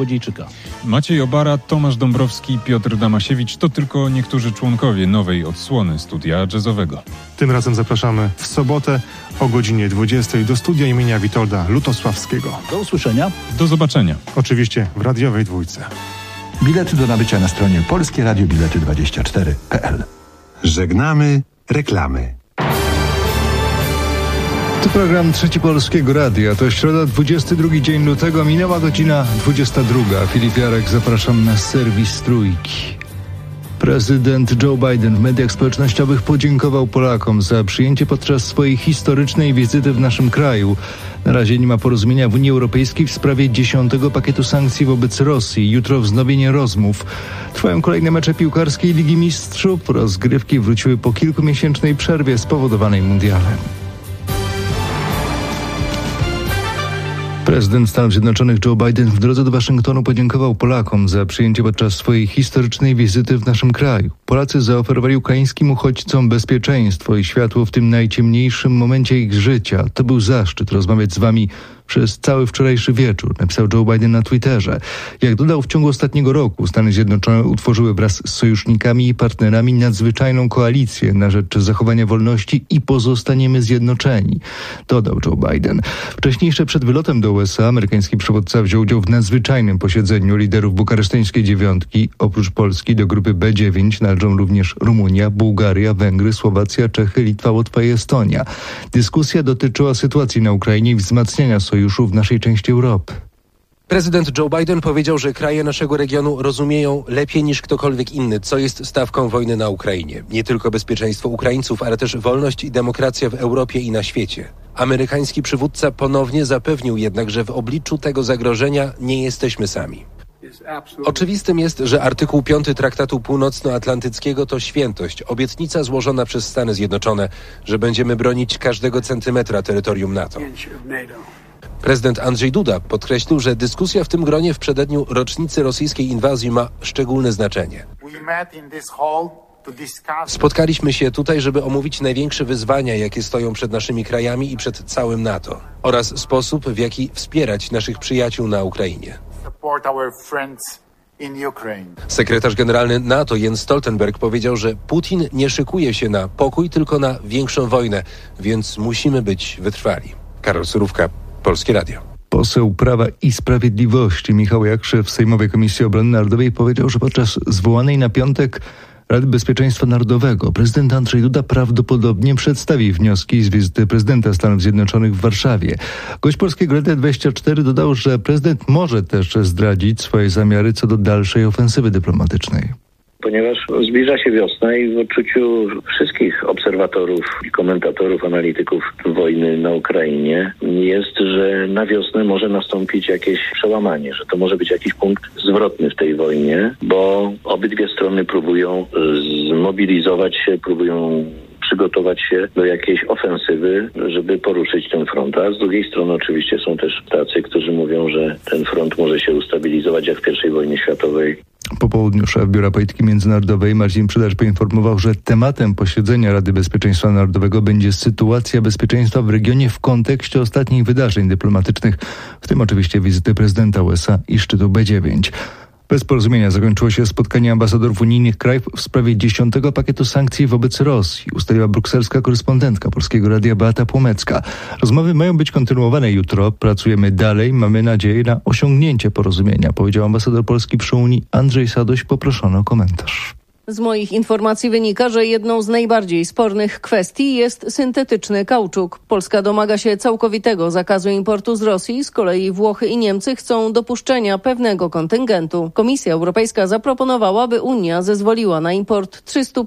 Wodziejczyka. Maciej Obara, Tomasz Dąbrowski, Piotr Damasiewicz to tylko niektórzy członkowie nowej odsłony studia jazzowego. Tym razem zapraszamy w sobotę o godzinie 20 do studia imienia Witolda Lutosławskiego. Do usłyszenia. Do zobaczenia. Oczywiście w radiowej dwójce. Bilety do nabycia na stronie polskieradiobilety24.pl. Żegnamy reklamy. To program Trzeci Polskiego Radia. To środa, 22 dzień lutego, minęła godzina 22. Filip Jarek, zapraszam na serwis Trójki. Prezydent Joe Biden w mediach społecznościowych podziękował Polakom za przyjęcie podczas swojej historycznej wizyty w naszym kraju. Na razie nie ma porozumienia w Unii Europejskiej w sprawie 10. pakietu sankcji wobec Rosji. Jutro wznowienie rozmów. Trwają kolejne mecze piłkarskiej Ligi Mistrzów. Rozgrywki wróciły po kilkumiesięcznej przerwie spowodowanej mundialem. Prezydent Stanów Zjednoczonych Joe Biden w drodze do Waszyngtonu podziękował Polakom za przyjęcie podczas swojej historycznej wizyty w naszym kraju. Polacy zaoferowali ukraińskim uchodźcom bezpieczeństwo i światło w tym najciemniejszym momencie ich życia. To był zaszczyt rozmawiać z wami przez cały wczorajszy wieczór, napisał Joe Biden na Twitterze. Jak dodał, w ciągu ostatniego roku Stany Zjednoczone utworzyły wraz z sojusznikami i partnerami nadzwyczajną koalicję na rzecz zachowania wolności i pozostaniemy zjednoczeni, dodał Joe Biden. Wcześniejsze przed wylotem do USA amerykański przywódca wziął udział w nadzwyczajnym posiedzeniu liderów bukareszteńskiej dziewiątki. Oprócz Polski do grupy B9 należą również Rumunia, Bułgaria, Węgry, Słowacja, Czechy, Litwa, Łotwa i Estonia. Dyskusja dotyczyła sytuacji na Ukrainie i wzmacniania sojuszu w naszej części Europy. Prezydent Joe Biden powiedział, że kraje naszego regionu rozumieją lepiej niż ktokolwiek inny, co jest stawką wojny na Ukrainie. Nie tylko bezpieczeństwo Ukraińców, ale też wolność i demokracja w Europie i na świecie. Amerykański przywódca ponownie zapewnił jednak, że w obliczu tego zagrożenia nie jesteśmy sami. Oczywistym jest, że artykuł 5 Traktatu Północnoatlantyckiego to świętość, obietnica złożona przez Stany Zjednoczone, że będziemy bronić każdego centymetra terytorium NATO. Prezydent Andrzej Duda podkreślił, że dyskusja w tym gronie w przededniu rocznicy rosyjskiej inwazji ma szczególne znaczenie. Spotkaliśmy się tutaj, żeby omówić największe wyzwania, jakie stoją przed naszymi krajami i przed całym NATO, oraz sposób, w jaki wspierać naszych przyjaciół na Ukrainie. Sekretarz generalny NATO Jens Stoltenberg powiedział, że Putin nie szykuje się na pokój, tylko na większą wojnę, więc musimy być wytrwali. Karol Surówka, Polskie Radio. Poseł Prawa i Sprawiedliwości Michał Jakrzew w Sejmowej Komisji Obrony Narodowej powiedział, że podczas zwołanej na piątek Rady Bezpieczeństwa Narodowego prezydent Andrzej Duda prawdopodobnie przedstawi wnioski z wizyty prezydenta Stanów Zjednoczonych w Warszawie. Gość Polskiego Radia 24 dodał, że prezydent może też zdradzić swoje zamiary co do dalszej ofensywy dyplomatycznej. Ponieważ zbliża się wiosna i w odczuciu wszystkich obserwatorów i komentatorów, analityków wojny na Ukrainie jest, że na wiosnę może nastąpić jakieś przełamanie, że to może być jakiś punkt zwrotny w tej wojnie, bo obydwie strony próbują zmobilizować się, próbują przygotować się do jakiejś ofensywy, żeby poruszyć ten front. A z drugiej strony oczywiście są też tacy, którzy mówią, że ten front może się ustabilizować jak w I wojnie światowej. Po południu szef Biura Polityki Międzynarodowej Marcin Przydarz poinformował, że tematem posiedzenia Rady Bezpieczeństwa Narodowego będzie sytuacja bezpieczeństwa w regionie w kontekście ostatnich wydarzeń dyplomatycznych, w tym oczywiście wizyty prezydenta USA i szczytu B9. Bez porozumienia zakończyło się spotkanie ambasadorów unijnych krajów w sprawie 10. pakietu sankcji wobec Rosji, ustaliła brukselska korespondentka Polskiego Radia Beata Płomecka. Rozmowy mają być kontynuowane jutro. Pracujemy dalej. Mamy nadzieję na osiągnięcie porozumienia, powiedział ambasador Polski przy Unii Andrzej Sadoś. Poproszony o komentarz. Z moich informacji wynika, że jedną z najbardziej spornych kwestii jest syntetyczny kauczuk. Polska domaga się całkowitego zakazu importu z Rosji, z kolei Włochy i Niemcy chcą dopuszczenia pewnego kontyngentu. Komisja Europejska zaproponowała, by Unia zezwoliła na import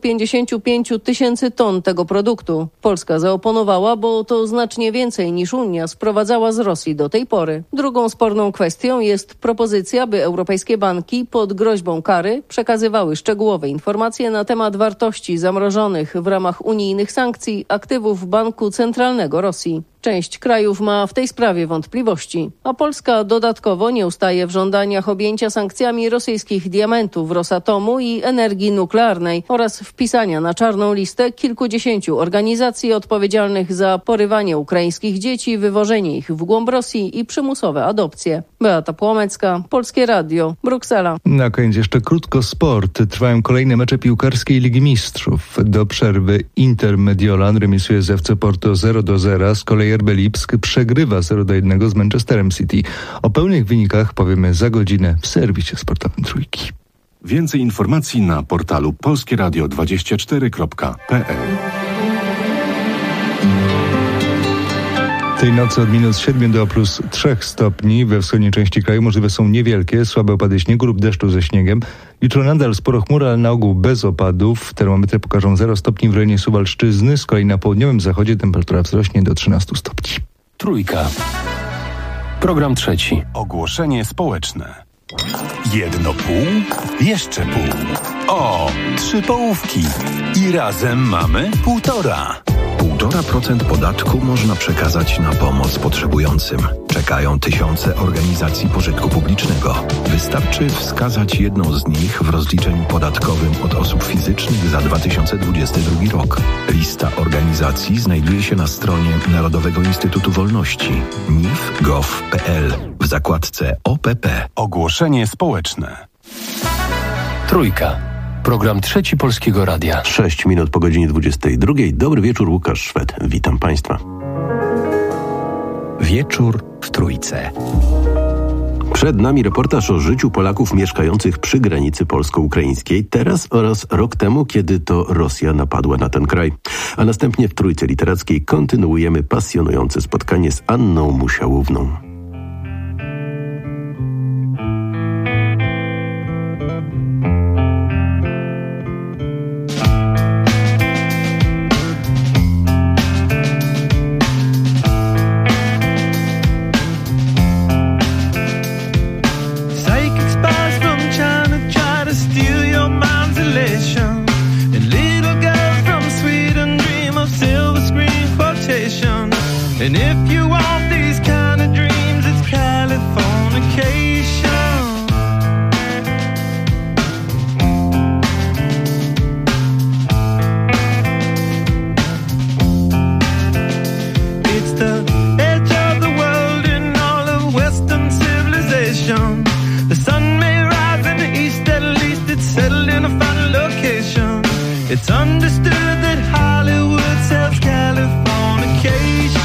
355 000 ton tego produktu. Polska zaoponowała, bo to znacznie więcej niż Unia sprowadzała z Rosji do tej pory. Drugą sporną kwestią jest propozycja, by europejskie banki pod groźbą kary przekazywały szczegółowe informacje na temat wartości zamrożonych w ramach unijnych sankcji aktywów Banku Centralnego Rosji. Część krajów ma w tej sprawie wątpliwości, a Polska dodatkowo nie ustaje w żądaniach objęcia sankcjami rosyjskich diamentów Rosatomu i energii nuklearnej oraz wpisania na czarną listę kilkudziesięciu organizacji odpowiedzialnych za porywanie ukraińskich dzieci, wywożenie ich w głąb Rosji i przymusowe adopcje. Beata Płomecka, Polskie Radio, Bruksela. Na koniec jeszcze krótko sport. Trwają kolejne mecze piłkarskiej Ligi Mistrzów. Do przerwy Inter Mediolan remisuje z FC Porto 0-0, z kolei RB Lipsk przegrywa 0-1 z Manchesterem City. O pełnych wynikach powiemy za godzinę w serwisie sportowym Trójki. Więcej informacji na portalu polskieradio24.pl. Tej nocy od -7 do +3 stopni. We wschodniej części kraju możliwe są niewielkie, słabe opady śniegu lub deszczu ze śniegiem. Jutro nadal sporo chmur, ale na ogół bez opadów. Termometry pokażą 0 stopni w rejonie Suwalszczyzny. Z kolei na południowym zachodzie temperatura wzrośnie do 13 stopni. Trójka. Program trzeci. Ogłoszenie społeczne. 1,5? Jeszcze pół. O, 3 połówki. I razem mamy 1,5. 1,5% podatku można przekazać na pomoc potrzebującym. Czekają tysiące organizacji pożytku publicznego. Wystarczy wskazać jedną z nich w rozliczeniu podatkowym od osób fizycznych za 2022 rok. Lista organizacji znajduje się na stronie Narodowego Instytutu Wolności nif.gov.pl w zakładce OPP. Ogłoszenie społeczne. Trójka. Program trzeci Polskiego Radia. 6 minut po godzinie 22. Dobry wieczór, Łukasz Szwed. Witam Państwa. Wieczór w Trójce. Przed nami reportaż o życiu Polaków mieszkających przy granicy polsko-ukraińskiej teraz oraz rok temu, kiedy to Rosja napadła na ten kraj. A następnie w Trójce Literackiej kontynuujemy pasjonujące spotkanie z Anną Musiałówną. And if you want these kind of dreams, it's Californication. It's the edge of the world in all of Western civilization. The sun may rise in the east, at least it's settled in a final location. It's understood that Hollywood sells Californication.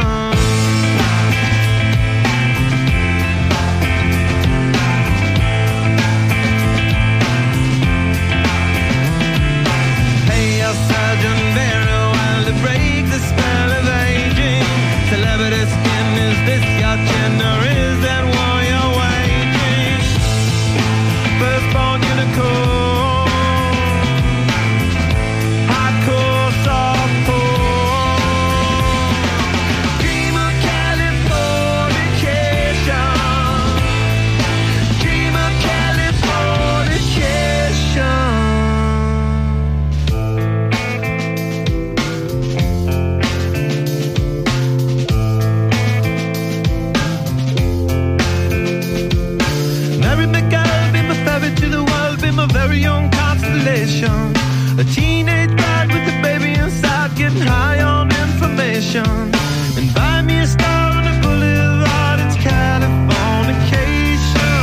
A teenage bride with a baby inside, getting high on information. And buy me a star on the boulevard, it's Californication.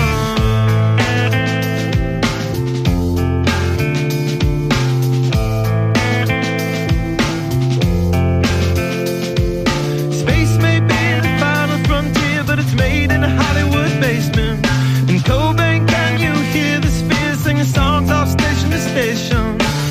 Space may be the final frontier, but it's made in a Hollywood basement. In Cobain, can you hear the spheres singing songs off station to station?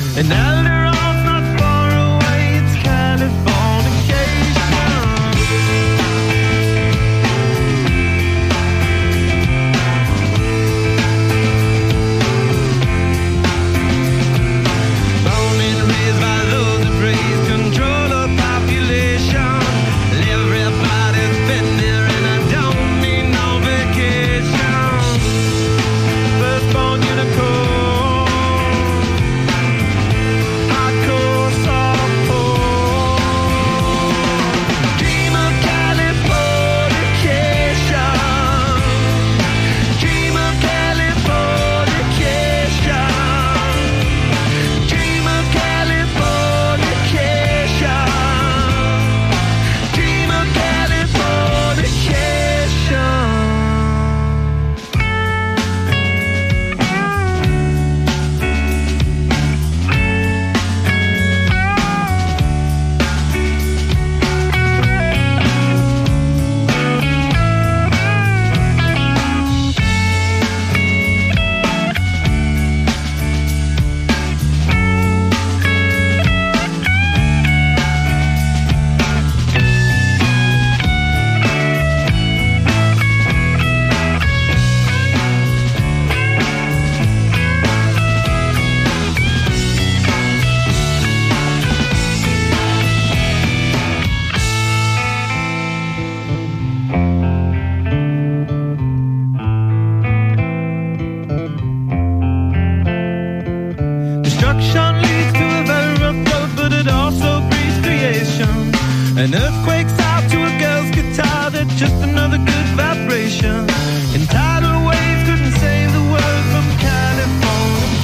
destruction leads to a very rough road, but it also breeds creation. An earthquake's out to a girl's guitar, that's just another good vibration. And tidal waves couldn't save the world from California.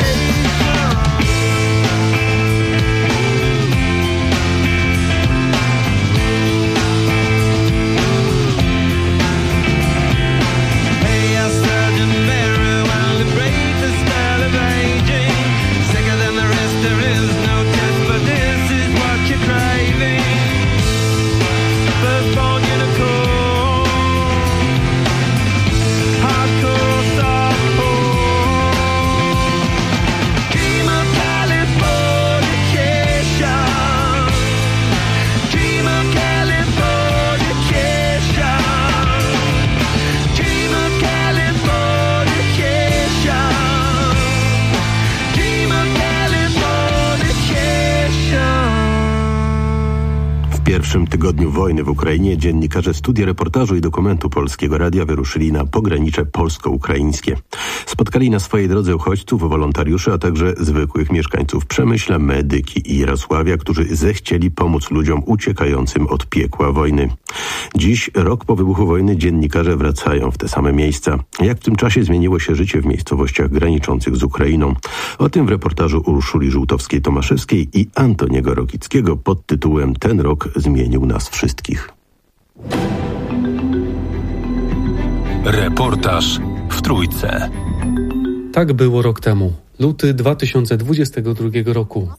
W pierwszym tygodniu wojny w Ukrainie dziennikarze Studia Reportażu i Dokumentu Polskiego Radia wyruszyli na pogranicze polsko-ukraińskie. Spotkali na swojej drodze uchodźców, wolontariuszy, a także zwykłych mieszkańców Przemyśla, Medyki i Jarosławia, którzy zechcieli pomóc ludziom uciekającym od piekła wojny. Dziś, rok po wybuchu wojny, dziennikarze wracają w te same miejsca. Jak w tym czasie zmieniło się życie w miejscowościach graniczących z Ukrainą? O tym w reportażu Urszuli Żółtowskiej-Tomaszewskiej i Antoniego Rokickiego pod tytułem „Ten rok zmienił nas wszystkich”. Reportaż w Trójce. Tak było rok temu. Luty 2022 roku.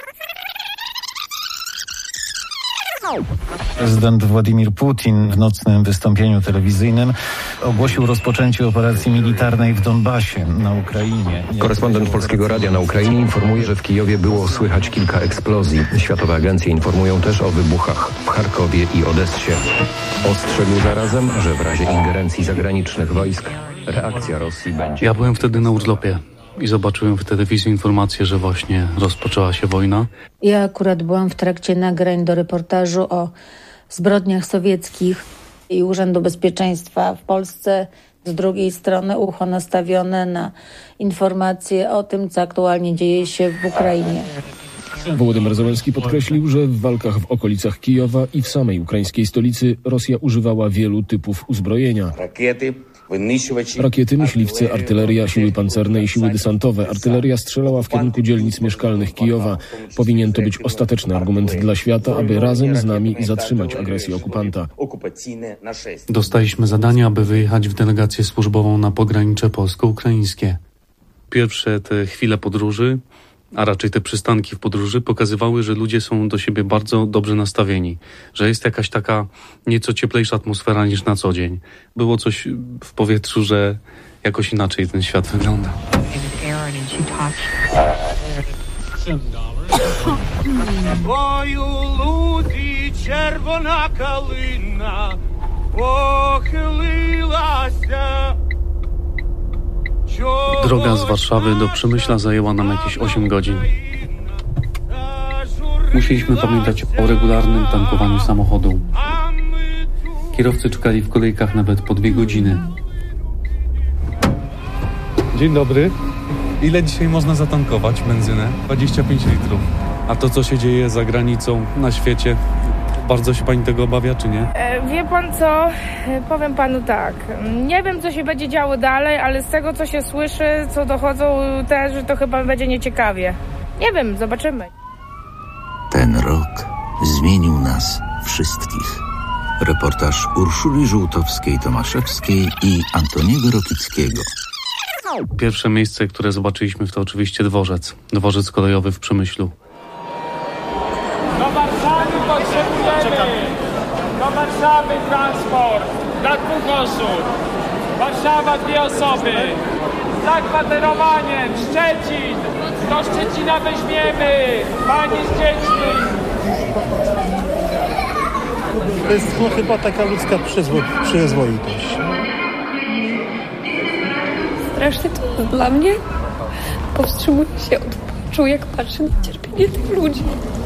Prezydent Władimir Putin w nocnym wystąpieniu telewizyjnym ogłosił rozpoczęcie operacji militarnej w Donbasie na Ukrainie. Korespondent Polskiego Radia na Ukrainie informuje, że w Kijowie było słychać kilka eksplozji. Światowe agencje informują też o wybuchach w Charkowie i Odessie. Ostrzegł zarazem, że w razie ingerencji zagranicznych wojsk reakcja Rosji będzie... Ja byłem wtedy na urlopie i zobaczyłem w telewizji informację, że właśnie rozpoczęła się wojna. Ja akurat byłam w trakcie nagrań do reportażu o zbrodniach sowieckich i Urzędu Bezpieczeństwa w Polsce. Z drugiej strony ucho nastawione na informacje o tym, co aktualnie dzieje się w Ukrainie. Wołodymyr Zełenski podkreślił, że w walkach w okolicach Kijowa i w samej ukraińskiej stolicy Rosja używała wielu typów uzbrojenia. Rakiety, myśliwce, artyleria, siły pancerne i siły desantowe. Artyleria strzelała w kierunku dzielnic mieszkalnych Kijowa. Powinien to być ostateczny argument dla świata, aby razem z nami zatrzymać agresję okupanta. Dostaliśmy zadanie, aby wyjechać w delegację służbową na pogranicze polsko-ukraińskie. Pierwsze te chwile podróży, a raczej te przystanki w podróży pokazywały, że ludzie są do siebie bardzo dobrze nastawieni, że jest jakaś taka nieco cieplejsza atmosfera niż na co dzień. Było coś w powietrzu, że jakoś inaczej ten świat wygląda. Ludzi czerwona kalina pochyliła się. Droga z Warszawy do Przemyśla zajęła nam jakieś 8 godzin. Musieliśmy pamiętać o regularnym tankowaniu samochodu. Kierowcy czekali w kolejkach nawet po 2 godziny. Dzień dobry. Ile dzisiaj można zatankować benzynę? 25 litrów. A to, co się dzieje za granicą, na świecie, bardzo się pani tego obawia, czy nie? Wie pan co? Powiem panu tak. Nie wiem, co się będzie działo dalej, ale z tego, co się słyszy, co dochodzą też, że to chyba będzie nieciekawie. Nie wiem, zobaczymy. Ten rok zmienił nas wszystkich. Reportaż Urszuli Żółtowskiej-Tomaszewskiej i Antoniego Rokickiego. Pierwsze miejsce, które zobaczyliśmy, to oczywiście dworzec. Dworzec kolejowy w Przemyślu. Do Warszawy potrzebujemy! Do Warszawy transport dla 2 osób. Warszawa 2 osoby. Zakwaterowanie Szczecin. Do Szczecina weźmiemy. Panie z dziećmi. To jest chyba taka ludzka przyzwoitość. Strasznie to dla mnie. Powstrzymuję się od płaczu, jak patrzę na cierpienie tych ludzi.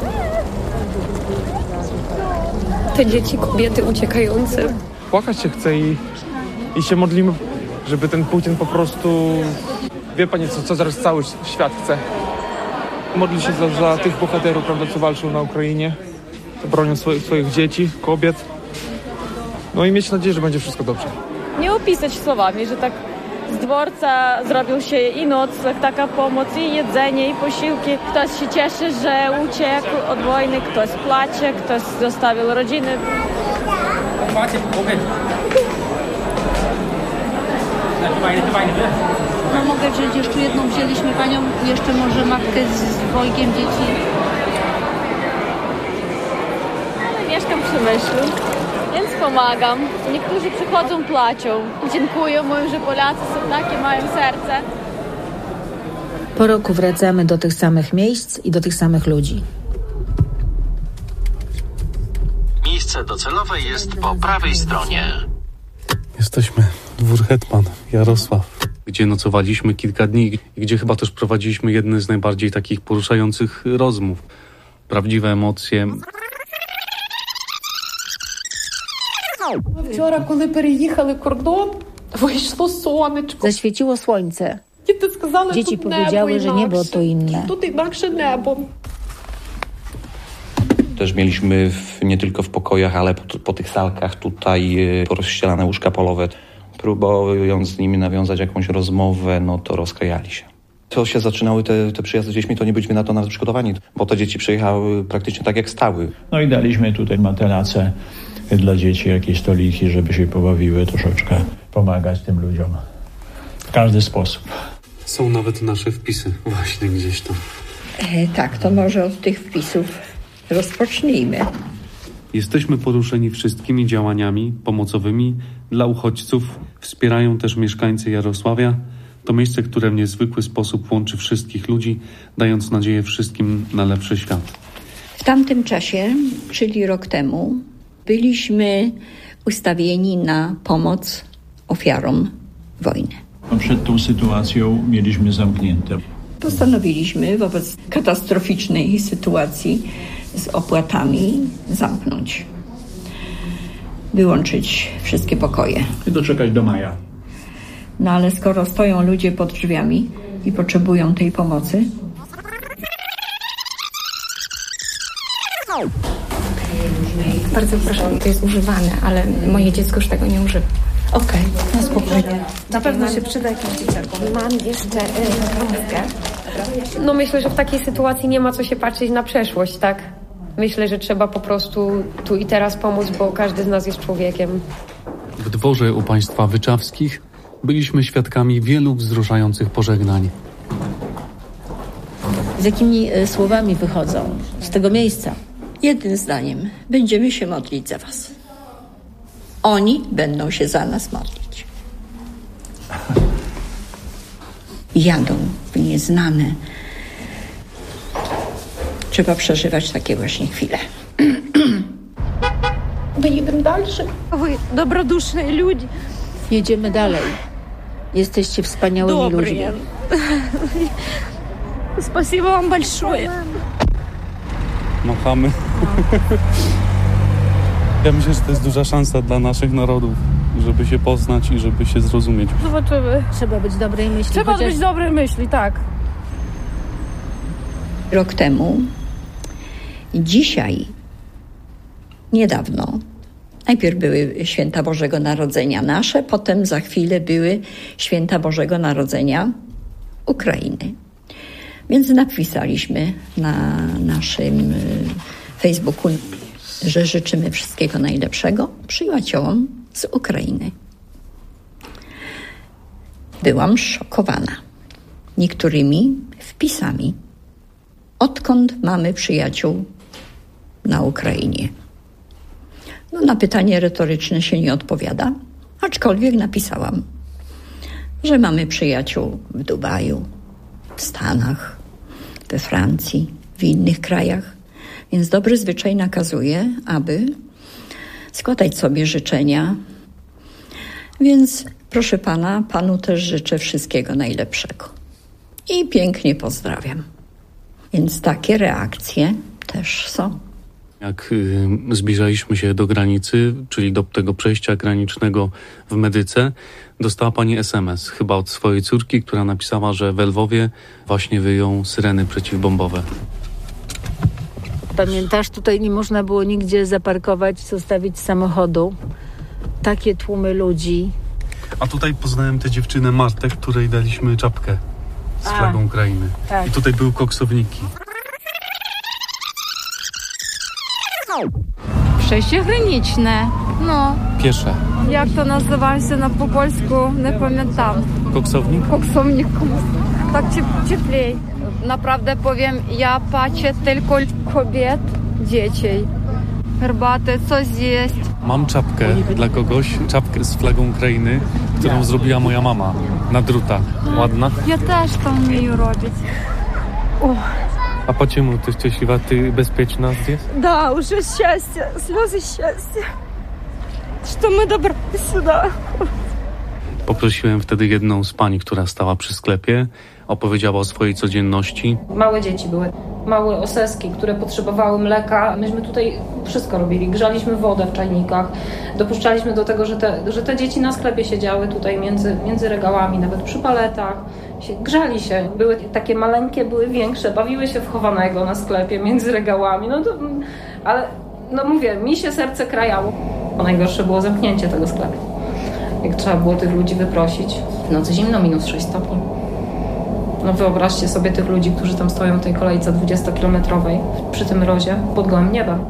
Te dzieci, kobiety uciekające. Płakać się chce i się modlimy, żeby ten Putin po prostu... Wie pani, co zaraz cały świat chce? modlić się za tych bohaterów, prawda, co walczą na Ukrainie, co bronią swoich dzieci, kobiet. No i mieć nadzieję, że będzie wszystko dobrze. Nie opisać słowami, że tak z dworca zrobił się i nocleg, taka pomoc, i jedzenie, i posiłki. Ktoś się cieszy, że uciekł od wojny, ktoś płacze, ktoś zostawił rodziny. No mogę wziąć jeszcze jedną, wzięliśmy panią, jeszcze może matkę z dwojgiem dzieci. Ale mieszkam przy Myślu, więc pomagam. Niektórzy przychodzą, płaczą. Dziękuję, mówią, że Polacy są takie, mają serce. Po roku wracamy do tych samych miejsc i do tych samych ludzi. Miejsce docelowe jest po prawej stronie. Jesteśmy dwór Hetman, Jarosław, gdzie nocowaliśmy kilka dni i gdzie chyba też prowadziliśmy jedne z najbardziej takich poruszających rozmów. Prawdziwe emocje. Wczoraj, kiedy переїхали кордон, wyszło słoneczko. Zaświeciło słońce. Dzieci powiedziały, że niebo to inne. Тут інакше небо. Też mieliśmy nie tylko w pokojach, ale po tych salkach tutaj porozścielane łóżka polowe. Próbując z nimi nawiązać jakąś rozmowę, no to rozklejali się. To się zaczynały te przyjazdy z dziećmi, to nie byliśmy na to nawet przygotowani, bo te dzieci przyjechały praktycznie tak jak stały. No i daliśmy tutaj materace dla dzieci, jakieś stoliki, żeby się pobawiły, troszeczkę pomagać tym ludziom w każdy sposób. Są nawet nasze wpisy właśnie gdzieś tam. Tak, to może od tych wpisów rozpocznijmy. Jesteśmy poruszeni wszystkimi działaniami pomocowymi dla uchodźców. Wspierają też mieszkańcy Jarosławia. To miejsce, które w niezwykły sposób łączy wszystkich ludzi, dając nadzieję wszystkim na lepszy świat. W tamtym czasie, czyli rok temu, byliśmy ustawieni na pomoc ofiarom wojny. Przed tą sytuacją mieliśmy zamknięte. Postanowiliśmy wobec katastroficznej sytuacji z opłatami zamknąć. Wyłączyć wszystkie pokoje. I doczekać do maja. No ale skoro stoją ludzie pod drzwiami i potrzebują tej pomocy, Bardzo proszę, to jest używane, ale moje dziecko już tego nie używa. Okej, no spokojnie. Na pewno się przyda jakimś dzieciakom. Mam jeszcze kromówkę. No myślę, że w takiej sytuacji nie ma co się patrzeć na przeszłość, tak? Myślę, że trzeba po prostu tu i teraz pomóc, bo każdy z nas jest człowiekiem. W dworze u państwa Wyczawskich byliśmy świadkami wielu wzruszających pożegnań. Z jakimi słowami wychodzą z tego miejsca? jednym zdaniem, będziemy się modlić za was. Oni będą się za nas modlić. Jadą w nieznane. Trzeba przeżywać takie właśnie chwile. Wyjedziemy dalej. Wy dobroduszne ludzie. Jedziemy dalej. Jesteście wspaniałymi ludźmi. Спасибо вам большое. Machamy. Ja myślę, że to jest duża szansa dla naszych narodów, żeby się poznać i żeby się zrozumieć. Zobaczymy. Trzeba być dobrej myśli. Trzeba być dobrej myśli, tak. Rok temu, dzisiaj, niedawno, najpierw były święta Bożego Narodzenia nasze, potem za chwilę były święta Bożego Narodzenia Ukrainy. Więc napisaliśmy na naszym Facebooku, że życzymy wszystkiego najlepszego przyjaciołom z Ukrainy. Byłam szokowana niektórymi wpisami. Odkąd mamy przyjaciół na Ukrainie? No, na pytanie retoryczne się nie odpowiada, aczkolwiek napisałam, że mamy przyjaciół w Dubaju, w Stanach, we Francji, w innych krajach. Więc dobry zwyczaj nakazuje, aby składać sobie życzenia. Więc proszę pana, panu też życzę wszystkiego najlepszego. I pięknie pozdrawiam. Więc takie reakcje też są. Jak zbliżaliśmy się do granicy, czyli do tego przejścia granicznego w Medyce, dostała pani SMS, chyba od swojej córki, która napisała, że we Lwowie właśnie wyją syreny przeciwbombowe. Pamiętasz, tutaj nie można było nigdzie zaparkować, zostawić samochodu. Takie tłumy ludzi. A tutaj poznałem tę dziewczynę Martę, której daliśmy czapkę z flagą Ukrainy. Tak. I tutaj były koksowniki. Przejście graniczne. No. Piesze. Jak to nazywa się po polsku? Nie pamiętam. Koksownik? Koksownik. Tak cieplej. Naprawdę powiem, ja patrzę tylko kobiet, dzieci. Herbatę, coś zjeść. Mam czapkę dla kogoś, czapkę z flagą Ukrainy, którą zrobiła moja mama na drutach. Ładna? Ja też to umieю robić. A почему ты szczęśliwa? Ty bezpieczna здесь? Да, уже счастье, слезы счастья, что мы добрались сюда. Poprosiłem wtedy jedną z pań, która stała przy sklepie, opowiedziała o swojej codzienności. Małe dzieci były, małe oseski, które potrzebowały mleka. Myśmy tutaj wszystko robili. Grzaliśmy wodę w czajnikach. Dopuszczaliśmy do tego, że te dzieci na sklepie siedziały tutaj między regałami, nawet przy paletach. Grzali się. Były takie maleńkie, były większe. Bawiły się w chowanego na sklepie między regałami. Ale mówię, mi się serce krajało. Najgorsze było zamknięcie tego sklepu. Jak trzeba było tych ludzi wyprosić. W nocy zimno, -6 stopni. Wyobraźcie sobie tych ludzi, którzy tam stoją w tej kolejce 20-kilometrowej przy tym mrozie pod gołym niebem.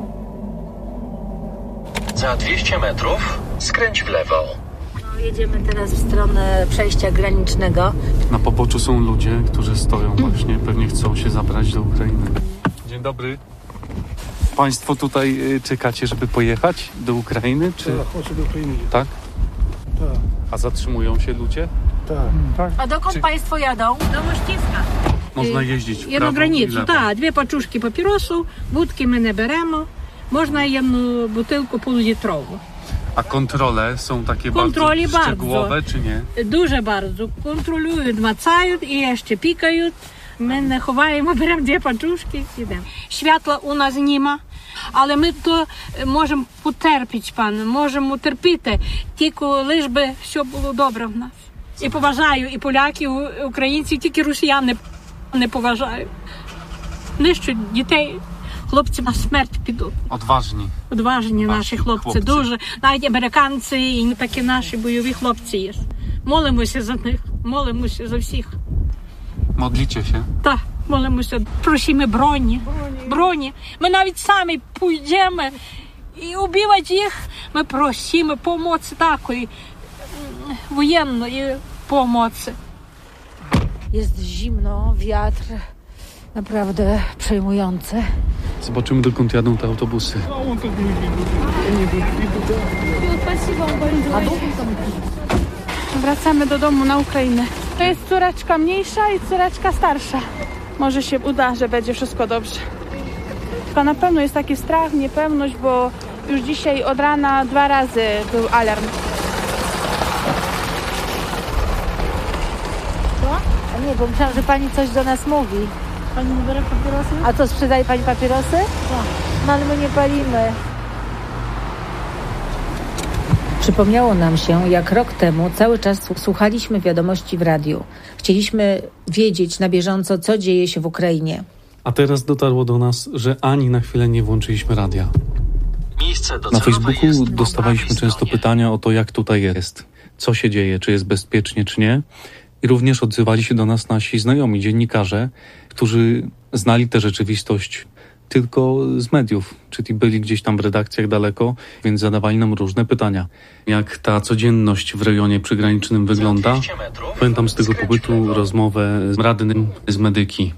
Za 200 metrów skręć w lewo. Jedziemy teraz w stronę przejścia granicznego. Na poboczu są ludzie, którzy stoją właśnie, pewnie chcą się zabrać do Ukrainy. Dzień dobry. Państwo tutaj czekacie, żeby pojechać do Ukrainy? Czy... Tak, do Ukrainy. Tak? Tak. A zatrzymują się ludzie? Tak. A dokąd państwo jadą? Do Mościska. Można jeździć w Я на границю, так, 2 пачушки папіросу, будки ми не беремо, можна jedną butelkę półlitrową. A kontrole są takie bardzo szczegółowe, czy nie? Дуже bardzo. Контролюють, мацають і jeszcze pikaють. Ми не ховаємо, беремо 2 пачушки і йдемо. Światła u nas nie ma, ale my to можемо потерпіти, пане, можемо терпіти, тільки лиш би все було добре в нас. І поважаю і поляків, і українців, тільки росіяни не поважаю. Нищуть дітей, хлопці на смерть підуть. Одважні наші хлопці, дуже. Навіть американці і такі наші бойові хлопці є. Молимося за них, молимося за всіх. Modlicie się? Так, молимося, просимо броні. Ми навіть самі pójdziemy і убивати їх. Ми просимо pomocy takiej wojennej pomocy. Jest zimno, wiatr naprawdę przejmujący. Zobaczymy, dokąd jadą te autobusy. Wracamy do domu na Ukrainę. To jest córeczka mniejsza i córeczka starsza. Może się uda, że będzie wszystko dobrze. Tylko na pewno jest taki strach, niepewność, bo już dzisiaj od rana 2 razy był alarm. A nie, bo myślałam, że pani coś do nas mówi. Pani nie bierze papierosy? A co, sprzedaje pani papierosy? Tak. No ale my nie palimy. Przypomniało nam się, jak rok temu cały czas słuchaliśmy wiadomości w radiu. Chcieliśmy wiedzieć na bieżąco, co dzieje się w Ukrainie. A teraz dotarło do nas, że ani na chwilę nie włączyliśmy radia. Na Facebooku dostawaliśmy często pytania o to, jak tutaj jest, co się dzieje, czy jest bezpiecznie, czy nie. I również odzywali się do nas nasi znajomi, dziennikarze, którzy znali tę rzeczywistość tylko z mediów, czyli byli gdzieś tam w redakcjach daleko, więc zadawali nam różne pytania. Jak ta codzienność w rejonie przygranicznym wygląda? Pamiętam z tego pobytu rozmowę z radnym z Medyki.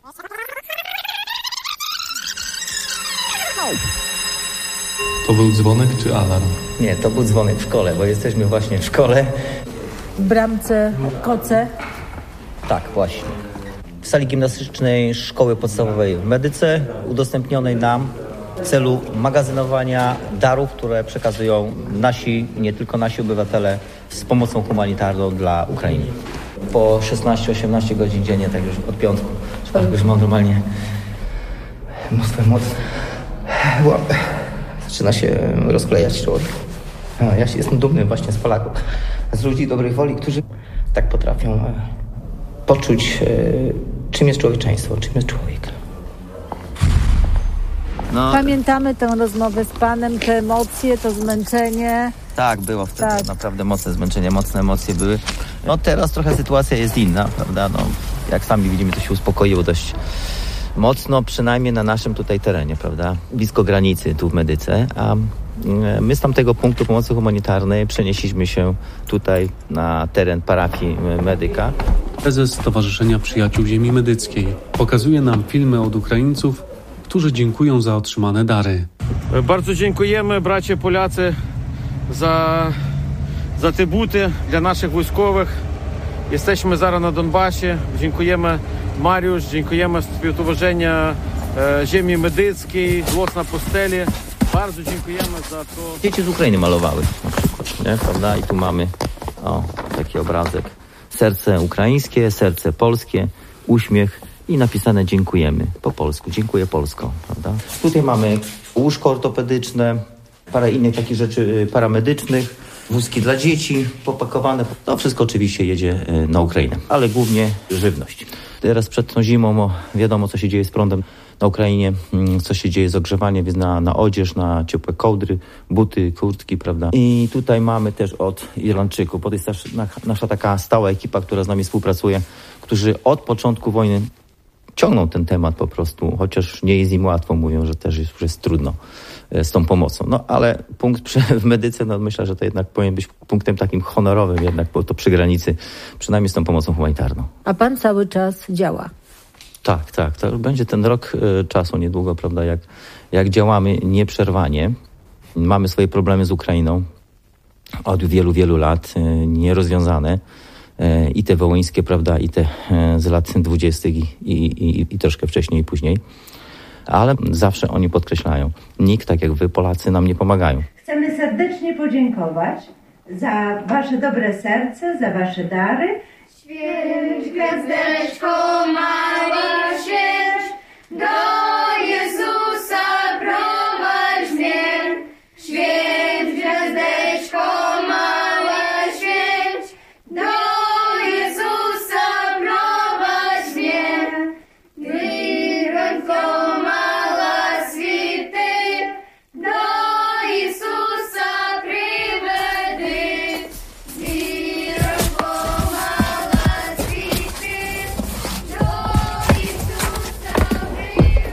To był dzwonek czy alarm? Nie, to był dzwonek w szkole, bo jesteśmy właśnie w szkole. W bramce koce. Tak, właśnie. W sali gimnastycznej szkoły podstawowej w Medyce, udostępnionej nam w celu magazynowania darów, które przekazują nasi, nie tylko nasi obywatele z pomocą humanitarną dla Ukrainy. Po 16-18 godzin dziennie, tak już od piątku, już mam normalnie mnóstwo emocji. zaczyna się rozklejać człowiek. Ja jestem dumny właśnie z Polaków, z ludzi dobrej woli, którzy tak potrafią poczuć, czym jest człowieczeństwo, czym jest człowiek. No. Pamiętamy tę rozmowę z panem, te emocje, to zmęczenie. Tak, było wtedy naprawdę mocne zmęczenie, mocne emocje były. No teraz trochę sytuacja jest inna, prawda? No, jak sami widzimy, to się uspokoiło dość mocno, przynajmniej na naszym tutaj terenie, prawda? Blisko granicy tu w Medyce, a my z tamtego punktu pomocy humanitarnej przenieśliśmy się tutaj na teren parafii Medyka. Prezes Stowarzyszenia Przyjaciół Ziemi Medyckiej pokazuje nam filmy od Ukraińców, którzy dziękują za otrzymane dary. Bardzo dziękujemy, bracia Polacy, za te buty dla naszych wojskowych. Jesteśmy зараз na Donbasie. Dziękujemy Mariusz, dziękujemy Stowarzyszenia Ziemi Medyckiej, Głos na Posteli. Bardzo dziękujemy za to. Dzieci z Ukrainy malowały na przykład, nie? Prawda? I tu mamy taki obrazek. Serce ukraińskie, serce polskie, uśmiech i napisane dziękujemy po polsku. Dziękuję Polsko, prawda? Tutaj mamy łóżko ortopedyczne, parę innych takich rzeczy paramedycznych, wózki dla dzieci popakowane. To wszystko oczywiście jedzie na Ukrainę, ale głównie żywność. Teraz przed tą zimą wiadomo, co się dzieje z prądem na Ukrainie, co się dzieje z ogrzewaniem, więc na odzież, na ciepłe kołdry, buty, kurtki, prawda? I tutaj mamy też od Irlandczyków, bo to jest nasza taka stała ekipa, która z nami współpracuje, którzy od początku wojny ciągną ten temat po prostu, chociaż nie jest im łatwo, mówią, że też już jest trudno z tą pomocą. No ale punkt w Medyce, no myślę, że to jednak powinien być punktem takim honorowym jednak, bo to przy granicy, przynajmniej z tą pomocą humanitarną. A pan cały czas działa? Tak. To będzie ten rok czasu niedługo, prawda, jak działamy nieprzerwanie. Mamy swoje problemy z Ukrainą od wielu, wielu lat, nierozwiązane. I te wołyńskie, prawda, i te z lat 20. i troszkę wcześniej i później. Ale zawsze oni podkreślają, nikt tak jak wy, Polacy, nam nie pomagają. Chcemy serdecznie podziękować za wasze dobre serce, za wasze dary. Świeć gwiazdeczko mała, świeć, do Jezusa prowadź mnie. Świeć gwiazdeczko mała, świeć, do Jezusa prowadź mnie. Gdy rączko mała świty, do Jezusa приведи. Gdy rączko mała świty, do Jezusa приведи.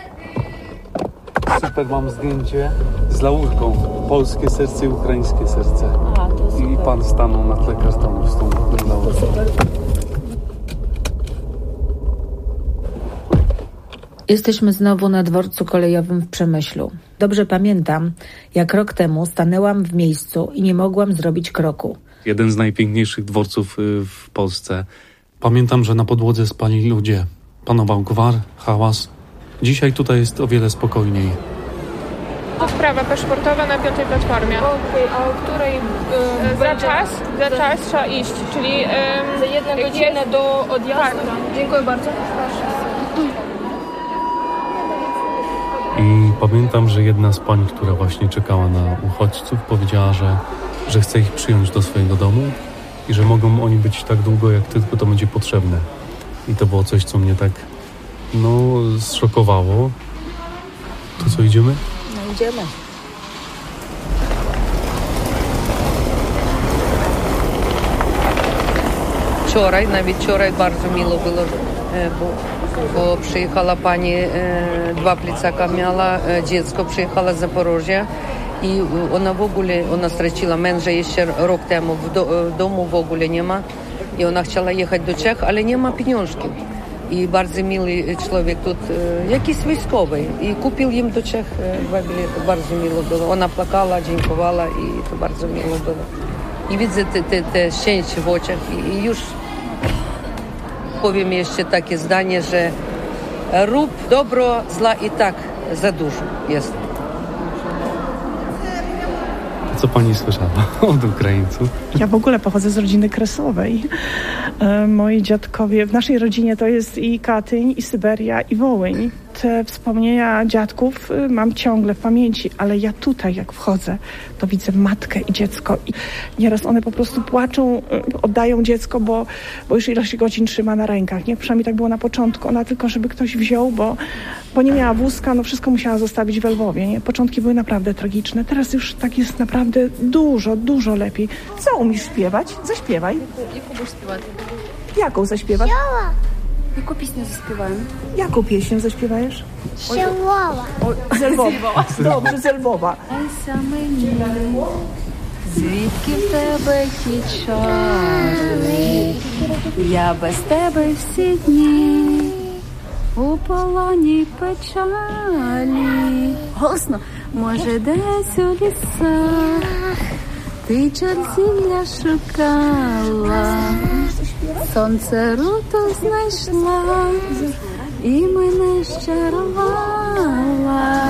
Super, mam zdjęcie z laurką. Polskie serce i ukraińskie serce. I pan stanął na tle kartonu z tą laurką. Jesteśmy znowu na dworcu kolejowym w Przemyślu. Dobrze pamiętam, jak rok temu stanęłam w miejscu i nie mogłam zrobić kroku. Jeden z najpiękniejszych dworców w Polsce. Pamiętam, że na podłodze spali ludzie. Panował gwar, hałas. Dzisiaj tutaj jest o wiele spokojniej. Sprawa paszportowa na 5. platformie. Okej, a o której Za czas trzeba iść, czyli za 1 godzinę do odjazdu? Tak. Dziękuję bardzo. I pamiętam, że jedna z pań, która właśnie czekała na uchodźców, powiedziała, że chce ich przyjąć do swojego domu i że mogą oni być tak długo, jak tylko to będzie potrzebne. I to było coś, co mnie tak, zszokowało. To co, idziemy? No idziemy. Навіть вчора bardzo miło było, bo przyjechała pani, 2 plecaka miała, dziecko przyjechało z Zaporożia i ona w ogóle, ona straciła męża jeszcze rok temu, w domu w ogóle nie ma i ona chciała jechać do Czech, ale nie ma pieniążków. I bardzo miły człowiek тут, jakiś wojskowy, i kupił im do Czech 2 bilety, bardzo miło było. Ona płakała, dziękowała i to bardzo miło było. I widzę te szczęście w oczach i już powiem jeszcze takie zdanie, że rób dobro, zła i tak za dużo jest. Co pani słyszała od Ukraińców? Ja w ogóle pochodzę z rodziny kresowej. Moi dziadkowie, w naszej rodzinie to jest i Katyń, i Syberia, i Wołyń. Te wspomnienia dziadków mam ciągle w pamięci, ale ja tutaj jak wchodzę, to widzę matkę i dziecko i nieraz one po prostu płaczą, oddają dziecko, bo już ileś godzin trzyma na rękach, nie? Przynajmniej tak było na początku. Ona tylko, żeby ktoś wziął, bo nie miała wózka, no wszystko musiała zostawić w Lwowie, nie? Początki były naprawdę tragiczne. Teraz już tak jest naprawdę dużo lepiej. Co umiesz śpiewać? Zaśpiewaj. Яку будеш співати? Jaką zaśpiewasz? Яку пісню заспіваємо? Jaką pieśń zaśpiewajesz? З Львова. Z Lwowa. Dobrze, z Lwowa. Звідки в тебе ті чари? Я без тебе всі дні у полоні печалі. Голосно. Може, десь у лісах ти чорзілля шукала, сонце руту знайшла і мене щарувала.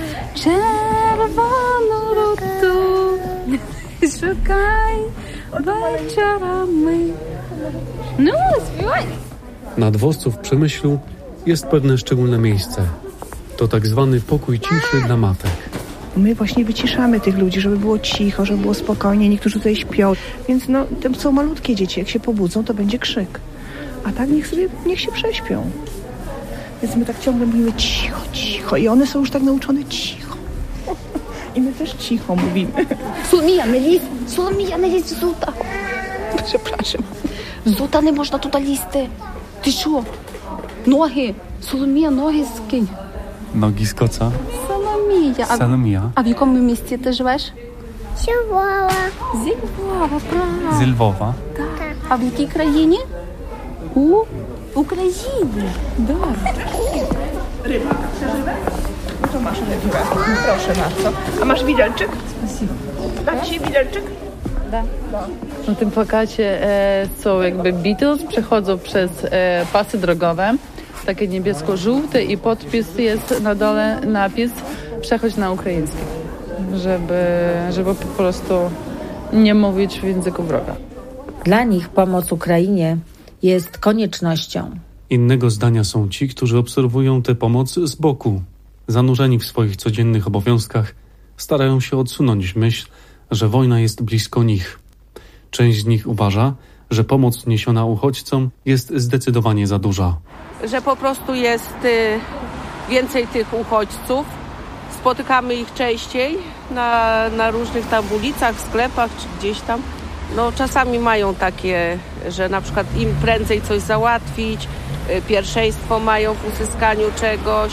Червону руту szukaj wieczorami. No, śpiewaj! Na dworcu w Przemyślu jest pewne szczególne miejsce. To tak zwany pokój ciszy dla matek. My właśnie wyciszamy tych ludzi, żeby było cicho, żeby było spokojnie. Niektórzy tutaj śpią. Więc no, to są malutkie dzieci. Jak się pobudzą, to będzie krzyk. A tak niech się prześpią. Więc my tak ciągle mówimy cicho. I one są już tak nauczone cicho. I my też cicho mówimy. Соломія, не лізь в зута. Przepraszam. Зута не можна туди лізти. Ти що? Ноги. Соломія, ноги скинь. Nogi z koca? Соломія. Salomia. А в якому місті ти живеш? Зі Львова. Зі Львова, правда. Z Lwowa. Так. А в якій країні? У Україні. Добре. Ryba. Chcesz rybę? No to masz rybę. Proszę bardzo. A masz widelczyk? Dać ci widelczyk? Na tym plakacie są jakby Beatles, przechodzą przez pasy drogowe, takie niebiesko-żółte i podpis jest na dole, napis przechodź na ukraiński, żeby po prostu nie mówić w języku wroga. Dla nich pomoc Ukrainie jest koniecznością. Innego zdania są ci, którzy obserwują tę pomoc z boku. Zanurzeni w swoich codziennych obowiązkach, starają się odsunąć myśl, że wojna jest blisko nich. Część z nich uważa, że pomoc niesiona uchodźcom jest zdecydowanie za duża. Że po prostu jest więcej tych uchodźców. Spotykamy ich częściej na różnych tam ulicach, sklepach czy gdzieś tam. No, czasami mają takie, że na przykład im prędzej coś załatwić, pierwszeństwo mają w uzyskaniu czegoś.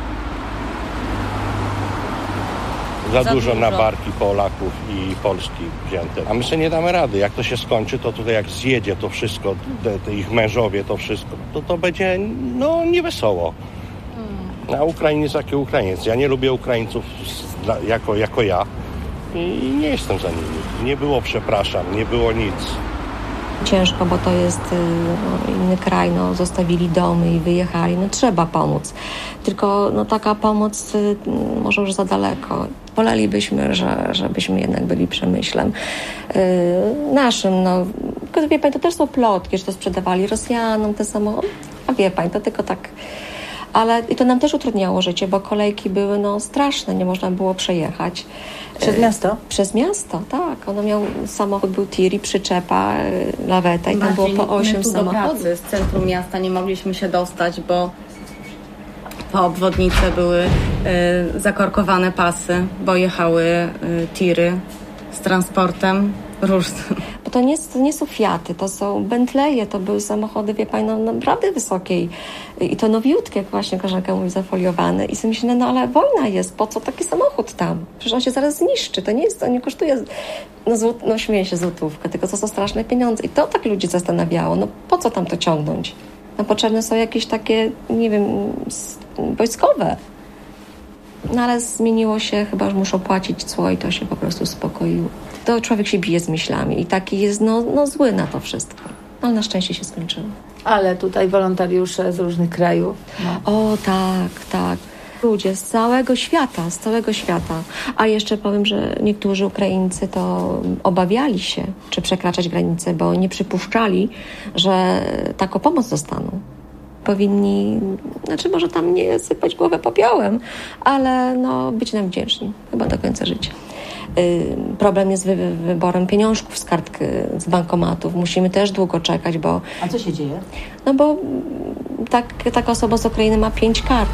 Za dużo na barki Polaków i Polski wzięte. A my sobie nie damy rady. Jak to się skończy, to tutaj jak zjedzie to wszystko, te ich mężowie, to wszystko, to będzie niewesoło. A Ukrainiec jaki Ukrainiec. Ja nie lubię Ukraińców jako ja i nie jestem za nimi. Nie było przepraszam, nie było nic. Ciężko, bo to jest inny kraj, zostawili domy i wyjechali, trzeba pomóc. Tylko taka pomoc może już za daleko. Wolelibyśmy, żebyśmy jednak byli Przemyślem naszym. Tylko wie pani, to też są plotki, że to sprzedawali Rosjanom te samochody. A wie pani, to tylko tak. Ale i to nam też utrudniało życie, bo kolejki były straszne, nie można było przejechać. Przez miasto? Przez miasto, tak. Samochód był tir i przyczepa, laweta i tam było po 8 samochodów. Z centrum miasta nie mogliśmy się dostać, bo po obwodnicy były zakorkowane pasy, bo jechały tiry z transportem różnym. Bo to nie są Fiaty, to są Bentleye, to były samochody, wie pani, naprawdę wysokiej i to nowiutkie, jak właśnie koleżanka mówi, zafoliowane. I sobie myślę, ale wojna jest, po co taki samochód tam? Przecież on się zaraz zniszczy, to nie kosztuje, śmieję się, złotówkę, tylko to są straszne pieniądze. I to tak ludzi zastanawiało, po co tam to ciągnąć? Potrzebne są jakieś takie, nie wiem, wojskowe. Ale zmieniło się, chyba że muszą płacić cło i to się po prostu uspokoiło. To człowiek się bije z myślami i taki jest zły na to wszystko. Ale na szczęście się skończyło. Ale tutaj wolontariusze z różnych krajów. O tak. Ludzie z całego świata. A jeszcze powiem, że niektórzy Ukraińcy to obawiali się, czy przekraczać granicę, bo nie przypuszczali, że taką pomoc dostaną. Powinni Znaczy może tam nie sypać głowę popiołem, ale no być nam wdzięczni chyba do końca życia. Problem jest z wyborem pieniążków z kart, z bankomatów. Musimy też długo czekać, bo... A co się dzieje? No bo taka osoba z Ukrainy ma 5 kart.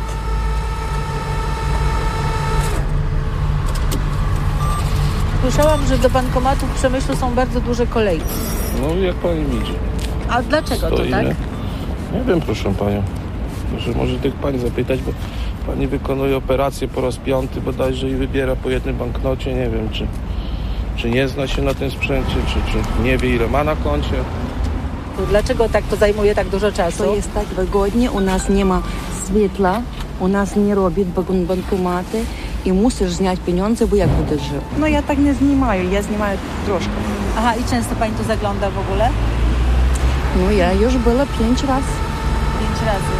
Słyszałam, że do bankomatu w Przemyślu są bardzo duże kolejki. No jak pani widzi. A dlaczego Stoimy. to tak? Nie wiem, proszę panią. Może tych pani zapytać, bo pani wykonuje operację po raz 5 bodajże i wybiera po jednym banknocie. Nie wiem, czy nie zna się na tym sprzęcie, czy nie wie, ile ma na koncie. To dlaczego tak to zajmuje tak dużo czasu? To jest tak wygodnie, u nas nie ma świetla, u nas nie robią bankomaty i musisz znieść pieniądze, bo jak będziesz żył. No ja tak nie znimaję, ja znimaję troszkę. Aha, i często pani tu zagląda w ogóle? No ja już była 5 razy. 5 razy.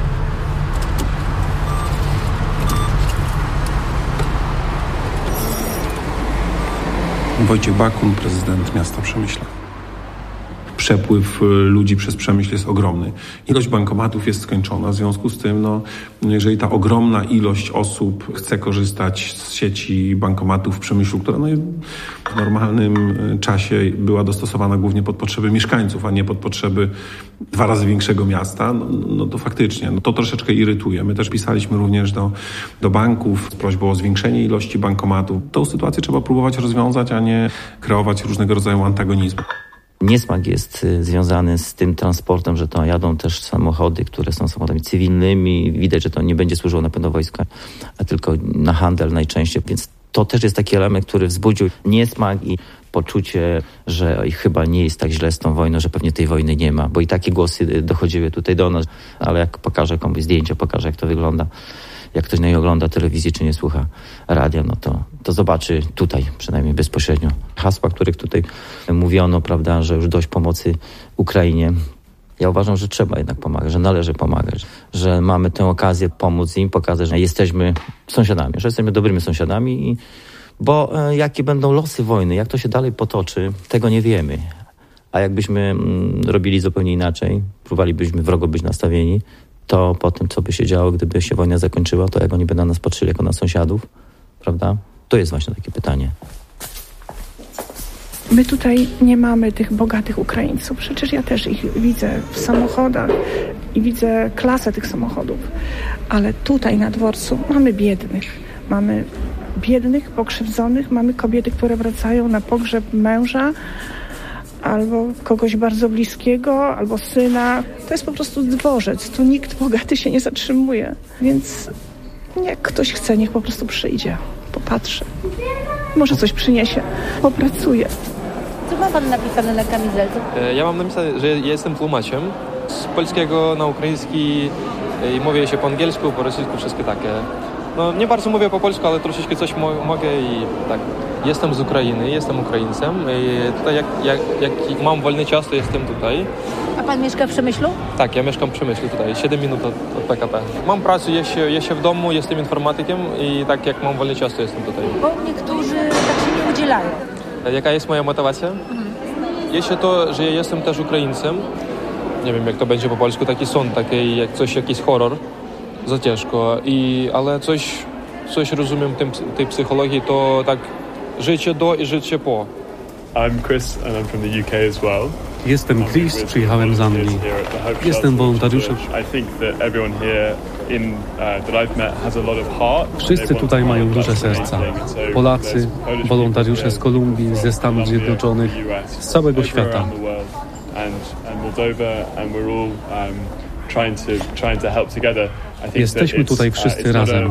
Wojciech Bakun, prezydent miasta Przemyśla. Przepływ ludzi przez Przemyśl jest ogromny. Ilość bankomatów jest skończona, w związku z tym, jeżeli ta ogromna ilość osób chce korzystać z sieci bankomatów w Przemyślu, która w normalnym czasie była dostosowana głównie pod potrzeby mieszkańców, a nie pod potrzeby 2 razy większego miasta, to faktycznie to troszeczkę irytuje. My też pisaliśmy również do banków z prośbą o zwiększenie ilości bankomatów. Tą sytuację trzeba próbować rozwiązać, a nie kreować różnego rodzaju antagonizmy. Niesmak jest związany z tym transportem, że to jadą też samochody, które są samochodami cywilnymi. Widać, że to nie będzie służyło na pewno wojska, a tylko na handel najczęściej. Więc to też jest taki element, który wzbudził niesmak i poczucie, że chyba nie jest tak źle z tą wojną, że pewnie tej wojny nie ma. Bo i takie głosy dochodziły tutaj do nas. Ale jak pokażę komuś zdjęcia, pokażę jak to wygląda, jak ktoś nie ogląda telewizji czy nie słucha radia, to zobaczy tutaj, przynajmniej bezpośrednio. Hasła, których tutaj mówiono, prawda, że już dość pomocy Ukrainie. Ja uważam, że trzeba jednak pomagać, że należy pomagać, że mamy tę okazję pomóc im, pokazać, że jesteśmy sąsiadami, że jesteśmy dobrymi sąsiadami, bo jakie będą losy wojny, jak to się dalej potoczy, tego nie wiemy. A jakbyśmy robili zupełnie inaczej, próbowalibyśmy wrogo być nastawieni, to po tym, co by się działo, gdyby się wojna zakończyła, to jak oni by na nas patrzyli jako na sąsiadów, prawda? To jest właśnie takie pytanie. My tutaj nie mamy tych bogatych Ukraińców. Przecież ja też ich widzę w samochodach i widzę klasę tych samochodów. Ale tutaj na dworcu mamy biednych. Mamy biednych, pokrzywdzonych, mamy kobiety, które wracają na pogrzeb męża, albo kogoś bardzo bliskiego, albo syna. To jest po prostu dworzec. Tu nikt bogaty się nie zatrzymuje. Więc jak ktoś chce, niech po prostu przyjdzie, popatrzy. Może coś przyniesie, popracuje. Co ma pan napisane na kamizelce? Ja mam napisane, że jestem tłumaczem. Z polskiego na ukraiński i mówię się po angielsku, po rosyjsku, wszystkie takie. Nie bardzo mówię po polsku, ale troszeczkę coś mogę i tak. Jestem z Ukrainy, jestem Ukraińcem i tutaj jak mam wolny czas, to jestem tutaj. A pan mieszka w Przemyślu? Tak, ja mieszkam w Przemyślu tutaj, 7 minut od PKP. Mam pracę, jeszcze w domu, jestem informatykiem i tak jak mam wolny czas, to jestem tutaj. Bo niektórzy tak się nie udzielają. Jaka jest moja motywacja? Jeszcze to, że ja jestem też Ukraińcem. Nie wiem, jak to będzie po polsku, taki sąd, jak jakiś horror. Za ciężko, ale coś rozumiem tej psychologii, to tak życie do i życie po. I'm Chris and I'm from the UK as well. Jestem Chris, przyjechałem z Anglii. Jestem wolontariuszem. Wszyscy tutaj mają duże serca. Polacy, wolontariusze z Kolumbii, ze Stanów Zjednoczonych, z całego świata. Jesteśmy tutaj wszyscy razem.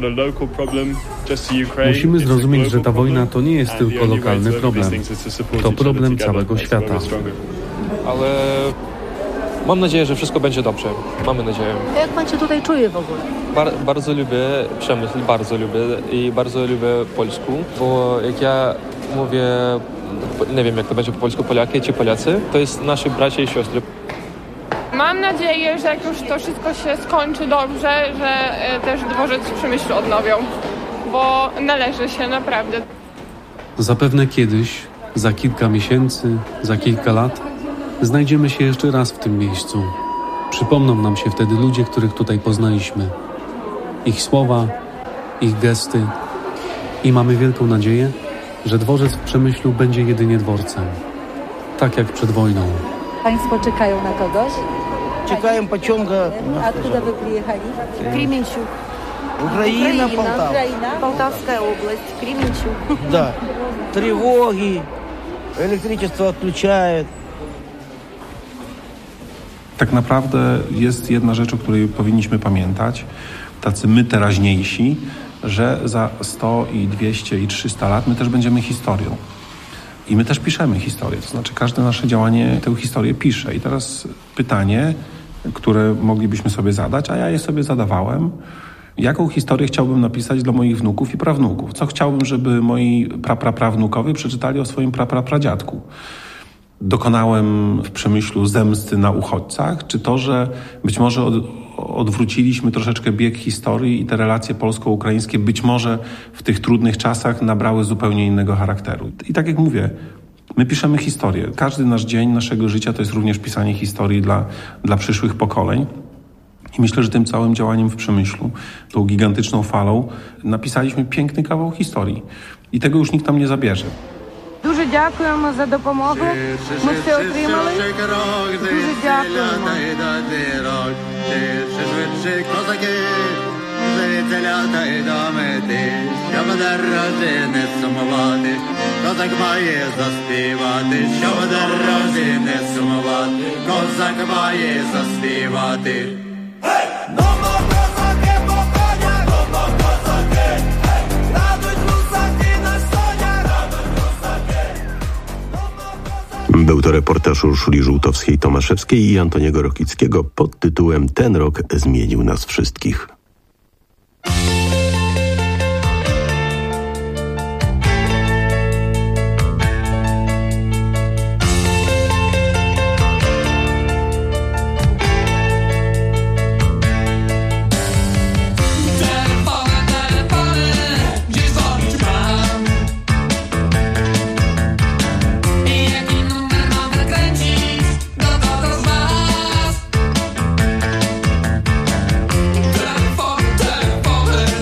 Musimy zrozumieć, że ta wojna to nie jest tylko lokalny problem. To problem całego świata. Ale mam nadzieję, że wszystko będzie dobrze. Mamy nadzieję. A jak pan się tutaj czuje w ogóle? Bardzo lubię Przemysl, bardzo lubię i bardzo lubię polsku, bo jak ja mówię, nie wiem jak to będzie po polsku, Polaki czy Polacy, to jest nasi bracia i siostry. Mam nadzieję, że jak już to wszystko się skończy dobrze, że też dworzec w Przemyślu odnowią, bo należy się naprawdę. Zapewne kiedyś, za kilka miesięcy, za kilka lat, znajdziemy się jeszcze raz w tym miejscu. Przypomną nam się wtedy ludzie, których tutaj poznaliśmy. Ich słowa, ich gesty. I mamy wielką nadzieję, że dworzec w Przemyślu będzie jedynie dworcem. Tak jak przed wojną. Państwo czekają na kogoś? Чекаем пociąga. A откуда вы приехали? Кременчуг. Украина, Полтава. Украина. Полтавская область, Кременчуг. Да. Тревоги, электричество отключают. Tak naprawdę jest jedna rzecz, o której powinniśmy pamiętać, tacy my teraźniejsi, że za 100 i 200 i 300 lat my też będziemy historią. I my też piszemy historię, to znaczy każde nasze działanie tę historię pisze. I teraz pytanie, które moglibyśmy sobie zadać, a ja je sobie zadawałem, jaką historię chciałbym napisać dla moich wnuków i prawnuków? Co chciałbym, żeby moi prawnukowie przeczytali o swoim pradziadku? Dokonałem w Przemyślu zemsty na uchodźcach, czy to, że być może odwróciliśmy troszeczkę bieg historii i te relacje polsko-ukraińskie być może w tych trudnych czasach nabrały zupełnie innego charakteru. I tak jak mówię, my piszemy historię. Każdy nasz dzień naszego życia to jest również pisanie historii dla przyszłych pokoleń. I myślę, że tym całym działaniem w Przemyślu, tą gigantyczną falą, napisaliśmy piękny kawał historii. I tego już nikt nam nie zabierze. Дуже дякуємо за допомогу. Ми все отримали. Дуже дякуємо. Козак має заспівати, щоб дорозі не сумувати. Козак має заспівати. Był to reportaż Urszuli Żółtowskiej-Tomaszewskiej i Antoniego Rokickiego pod tytułem Ten rok zmienił nas wszystkich. Telefony,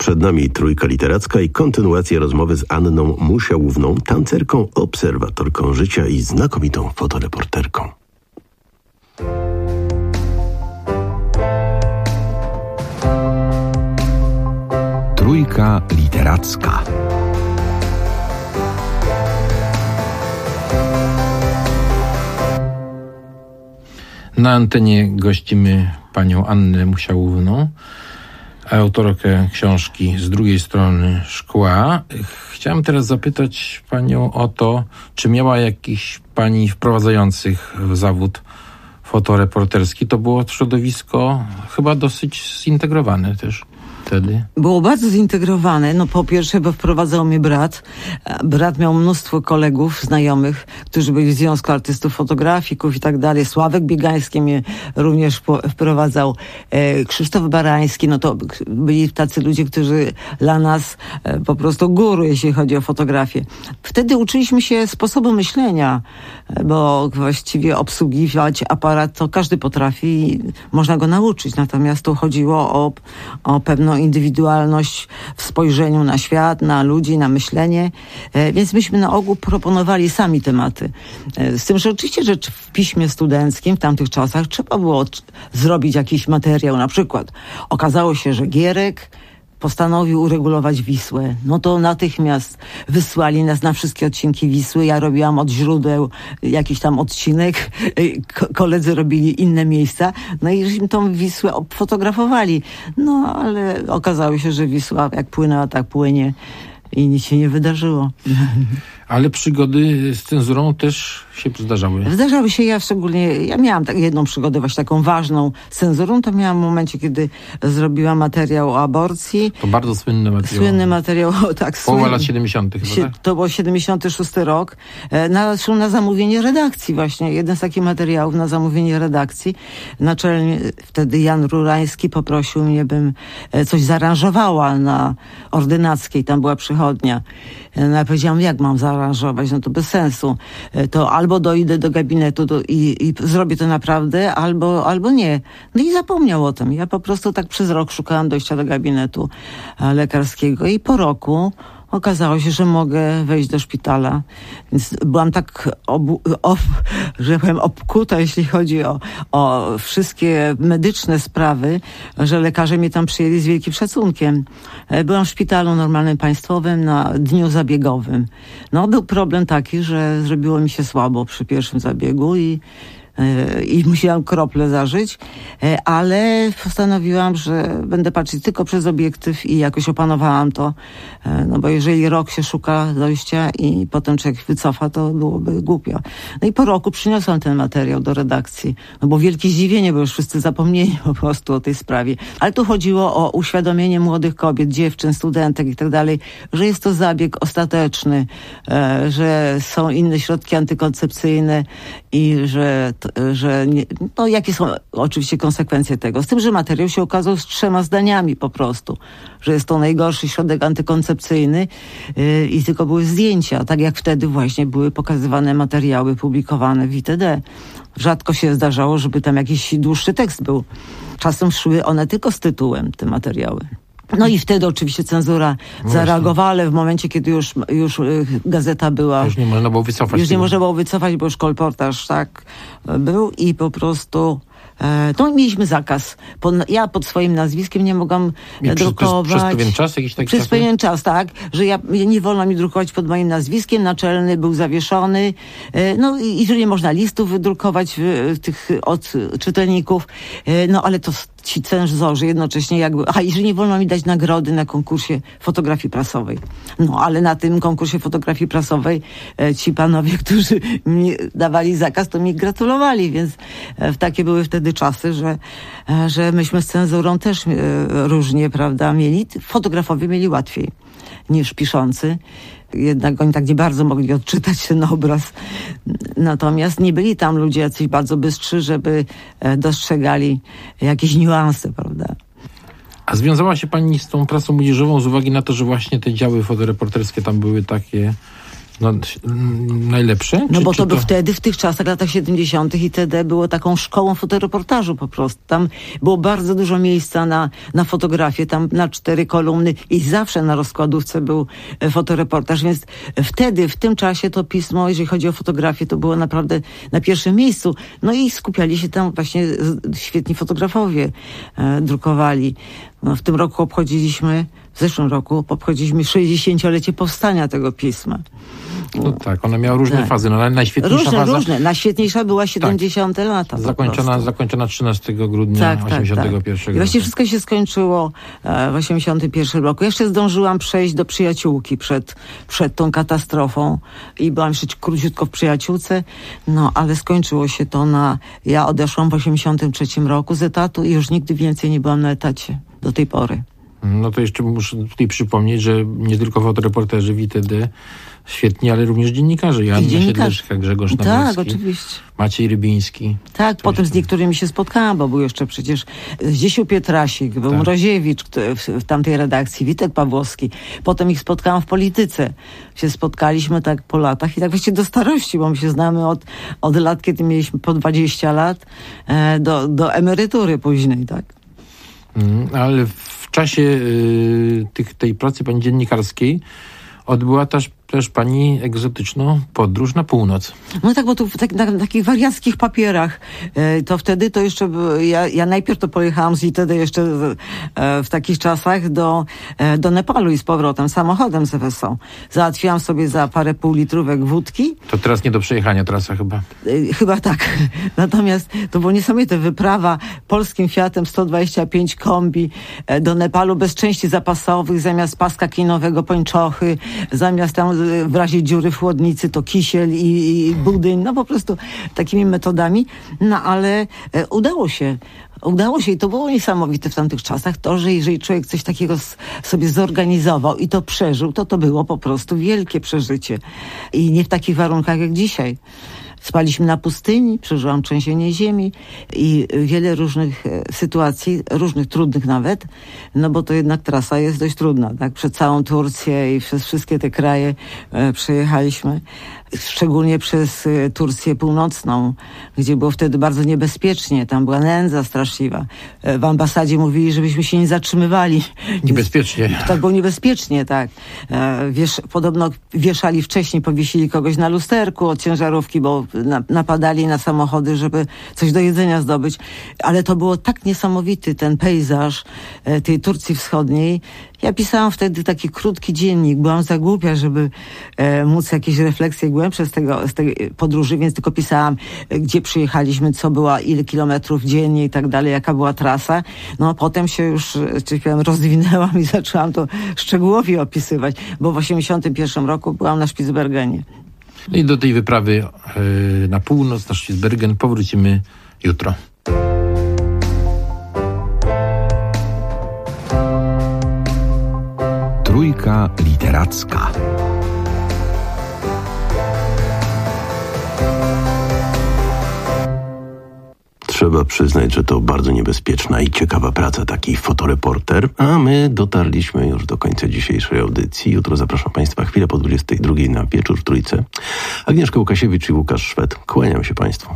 Przed nami Trójka Literacka i kontynuacja rozmowy z Anną Musiałówną, tancerką, obserwatorką życia i znakomitą fotoreporterką. Trójka Literacka. Na antenie gościmy panią Annę Musiałówną, autorkę książki Z drugiej strony szkła. Chciałem teraz zapytać panią o to, czy miała jakichś pani wprowadzających w zawód fotoreporterski. To było środowisko chyba dosyć zintegrowane też wtedy. Było bardzo zintegrowane. No po pierwsze, bo wprowadzał mnie brat. Brat miał mnóstwo kolegów, znajomych, którzy byli w Związku Artystów Fotografików i tak dalej. Sławek Biegański mnie również wprowadzał. Krzysztof Barański. No to byli tacy ludzie, którzy dla nas po prostu guru, jeśli chodzi o fotografię. Wtedy uczyliśmy się sposobu myślenia, bo właściwie obsługiwać aparat to każdy potrafi i można go nauczyć. Natomiast tu chodziło o pewną indywidualność w spojrzeniu na świat, na ludzi, na myślenie. Więc myśmy na ogół proponowali sami tematy. Z tym, że oczywiście, że w piśmie studenckim w tamtych czasach trzeba było zrobić jakiś materiał. Na przykład okazało się, że Gierek postanowił uregulować Wisłę. No to natychmiast wysłali nas na wszystkie odcinki Wisły. Ja robiłam od źródeł jakiś tam odcinek. Koledzy robili inne miejsca. No i żeśmy tą Wisłę fotografowali. No ale okazało się, że Wisła jak płynęła, tak płynie. I nic się nie wydarzyło. Ale przygody z cenzurą też się zdarzały. Zdarzały się, ja miałam jedną przygodę właśnie taką ważną z cenzurą, to miałam w momencie, kiedy zrobiłam materiał o aborcji. To bardzo słynny materiał. Słynny materiał, tak. Połowa lat 70. chyba, tak? To był 76 rok. Na zamówienie redakcji właśnie. Jeden z takich materiałów na zamówienie redakcji. Naczelny wtedy Jan Rurański poprosił mnie, bym coś zaaranżowała na Ordynackiej. Tam była przychodnia. Ja powiedziałam, jak mam zaaranżować? No to bez sensu. To albo dojdę do gabinetu i zrobię to naprawdę, albo nie. No i zapomniał o tym. Ja po prostu tak przez rok szukałam dojścia do gabinetu lekarskiego i po roku okazało się, że mogę wejść do szpitala. Więc byłam tak, że powiem, obkuta, jeśli chodzi o wszystkie medyczne sprawy, że lekarze mnie tam przyjęli z wielkim szacunkiem. Byłam w szpitalu normalnym, państwowym na dniu zabiegowym. No, był problem taki, że zrobiło mi się słabo przy pierwszym zabiegu i musiałam krople zażyć, ale postanowiłam, że będę patrzeć tylko przez obiektyw i jakoś opanowałam to, no bo jeżeli rok się szuka dojścia i potem człowiek wycofa, to byłoby głupio. No i po roku przyniosłam ten materiał do redakcji, no bo wielkie zdziwienie, bo już wszyscy zapomnieli po prostu o tej sprawie. Ale tu chodziło o uświadomienie młodych kobiet, dziewczyn, studentek i tak dalej, że jest to zabieg ostateczny, że są inne środki antykoncepcyjne i że no jakie są oczywiście konsekwencje tego. Z tym, że materiał się okazał z 3 zdaniami po prostu, że jest to najgorszy środek antykoncepcyjny i tylko były zdjęcia, tak jak wtedy właśnie były pokazywane materiały publikowane w ITD. Rzadko się zdarzało, żeby tam jakiś dłuższy tekst był. Czasem szły one tylko z tytułem, te materiały. No i wtedy oczywiście cenzura zareagowała, ale w momencie, kiedy już gazeta była... Już nie można było wycofać. Już nie można było wycofać, bo już kolportaż tak był i po prostu... To mieliśmy zakaz. Ja pod swoim nazwiskiem nie mogłam drukować. Przez pewien czas? Jakiś taki przez pewien czas, tak. Że nie wolno mi drukować pod moim nazwiskiem. Naczelny był zawieszony. No i jeżeli nie można listów wydrukować tych od czytelników. No ale to ci cenzorzy jednocześnie jakby... jeżeli nie wolno mi dać nagrody na konkursie fotografii prasowej. No ale na tym konkursie fotografii prasowej ci panowie, którzy mi dawali zakaz, to mi gratulowali, więc takie były wtedy czasy, że myśmy z cenzurą też różnie, prawda, mieli. Fotografowie mieli łatwiej niż piszący. Jednak oni tak nie bardzo mogli odczytać ten obraz. Natomiast nie byli tam ludzie jacyś bardzo bystrzy, żeby dostrzegali jakieś niuanse, prawda. A związała się pani z tą prasą młodzieżową z uwagi na to, że właśnie te działy fotoreporterskie tam były takie No, najlepsze? No bo to był wtedy, w tych czasach, latach 70. ITD było taką szkołą fotoreportażu po prostu. Tam było bardzo dużo miejsca na fotografię, tam na 4 kolumny i zawsze na rozkładówce był fotoreportaż, więc wtedy, w tym czasie to pismo, jeżeli chodzi o fotografię, to było naprawdę na pierwszym miejscu. No i skupiali się tam właśnie świetni fotografowie, drukowali. No, w tym roku w zeszłym roku obchodziliśmy 60-lecie powstania tego pisma. No tak, ona miała różne fazy, no ale najświetniejsza faza... Różne. Najświetniejsza była 70. lata. Zakończona 13 grudnia 81 roku. I właśnie wszystko się skończyło w 81 roku. Jeszcze zdążyłam przejść do Przyjaciółki przed tą katastrofą i byłam jeszcze króciutko w Przyjaciółce, no ale skończyło się to ja odeszłam w 83 roku z etatu i już nigdy więcej nie byłam na etacie do tej pory. No to jeszcze muszę tutaj przypomnieć, że nie tylko fotoreporterzy w ITD świetni, ale również dziennikarze. Joanna Siedlewska, Grzegorz Nawrocki, tak, oczywiście. Maciej Rybiński. Tak, potem z niektórymi się spotkałam, bo był jeszcze przecież Zdzisiu Pietrasik, był Mroziewicz w tamtej redakcji, Witek Pawłowski. Potem ich spotkałam w Polityce. Się spotkaliśmy tak po latach i tak właściwie do starości, bo my się znamy od lat, kiedy mieliśmy po 20 lat do emerytury późnej, tak. Ale w czasie tej pracy pani dziennikarskiej odbyła też pani egzotyczną podróż na północ. No tak, bo tu na takich wariackich papierach. To wtedy to jeszcze... Ja najpierw to pojechałam z ITD jeszcze w takich czasach do Nepalu i z powrotem, samochodem z FSO. Załatwiłam sobie za parę półlitrówek wódki. To teraz nie do przejechania trasa chyba. Chyba tak. Natomiast to było niesamowite. Wyprawa polskim Fiatem 125 kombi do Nepalu bez części zapasowych, zamiast paska kinowego pończochy, zamiast tam w razie dziury w chłodnicy to kisiel i budyń, no po prostu takimi metodami, no ale udało się i to było niesamowite w tamtych czasach, to, że jeżeli człowiek coś takiego sobie zorganizował i to przeżył, to było po prostu wielkie przeżycie i nie w takich warunkach jak dzisiaj. Spaliśmy na pustyni, przeżyłam trzęsienie ziemi i wiele różnych sytuacji, różnych trudnych nawet, no bo to jednak trasa jest dość trudna, tak? Przez całą Turcję i przez wszystkie te kraje przejechaliśmy. Szczególnie przez Turcję północną, gdzie było wtedy bardzo niebezpiecznie. Tam była nędza straszliwa. W ambasadzie mówili, żebyśmy się nie zatrzymywali. Niebezpiecznie. Tak, było niebezpiecznie, tak. Podobno wieszali wcześniej, powiesili kogoś na lusterku od ciężarówki, bo napadali na samochody, żeby coś do jedzenia zdobyć. Ale to było tak niesamowity ten pejzaż tej Turcji wschodniej. Ja pisałam wtedy taki krótki dziennik. Byłam za głupia, żeby móc jakieś refleksje głębsze z tej podróży, więc tylko pisałam, gdzie przyjechaliśmy, co była, ile kilometrów dziennie i tak dalej, jaka była trasa. No potem się już, rozwinęłam i zaczęłam to szczegółowo opisywać, bo w 1981 roku byłam na Spitsbergenie. I do tej wyprawy na północ, na Spitsbergen powrócimy jutro. Trójka literacka. Trzeba przyznać, że to bardzo niebezpieczna i ciekawa praca, taki fotoreporter, a my dotarliśmy już do końca dzisiejszej audycji. Jutro zapraszam Państwa chwilę po 22 na Wieczór w Trójce. Agnieszka Łukasiewicz i Łukasz Szwed. Kłaniam się Państwu.